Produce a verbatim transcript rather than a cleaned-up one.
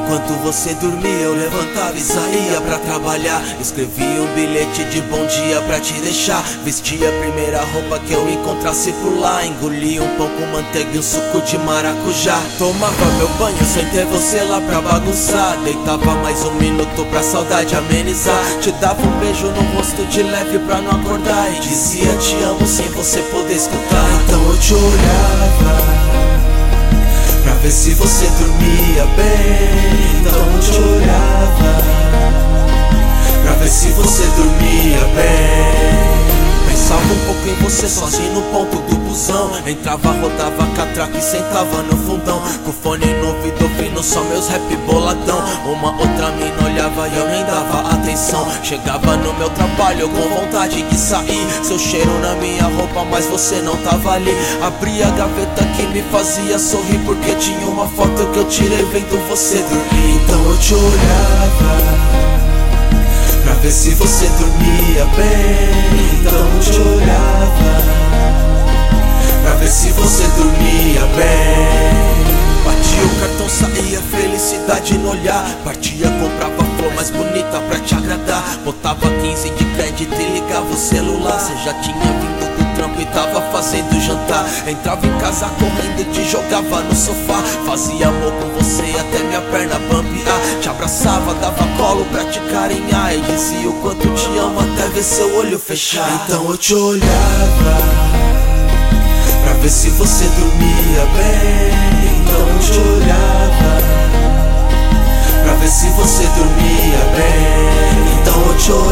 Enquanto você dormia eu levantava e saía pra trabalhar. Escrevia um bilhete de bom dia pra te deixar. Vestia a primeira roupa que eu encontrasse por lá. Engolia um pão com manteiga e um suco de maracujá. Tomava meu banho sem ter você lá pra bagunçar. Deitava mais um minuto pra saudade amenizar. Te dava um beijo no rosto de leve pra não acordar. E dizia te amo sem você poder escutar. Então eu te olhava pra ver se você dormia bem. Então eu te olhava pra ver se você dormia bem. Pensava um pouco em você sozinho no ponto do busão. Entrava, rodava catraca e sentava no fundão. Com fone no ouvido ouvindo só meus rap boladão. Uma outra mina olhava e eu nem dava atenção. Chegava no meu trabalho com vontade de sair. Seu cheiro na minha roupa mas você não tava ali. Abri a gaveta que me fazia sorrir, porque tinha uma foto que eu tirei vendo você dormir. Então eu te olhava pra ver se você dormia bem. Então eu te olhava pra ver se você dormia bem. Batia o cartão, saía felicidade no olhar. Partia, comprava a flor mais bonita pra te agradar. Botava quinze de crédito e ligava o celular. Cê já tinha vindo do trampo e tava fazendo jantar. Entrava em casa correndo e te jogava no sofá. Fazia amor com você até minha perna bambear. Te abraçava, dava colo pra te carinhar. E dizia o quanto te amo até ver seu olho fechar. Então eu te olhava pra ver se você dormia bem. Então eu te olhava pra ver se você dormia bem. Então eu te olhava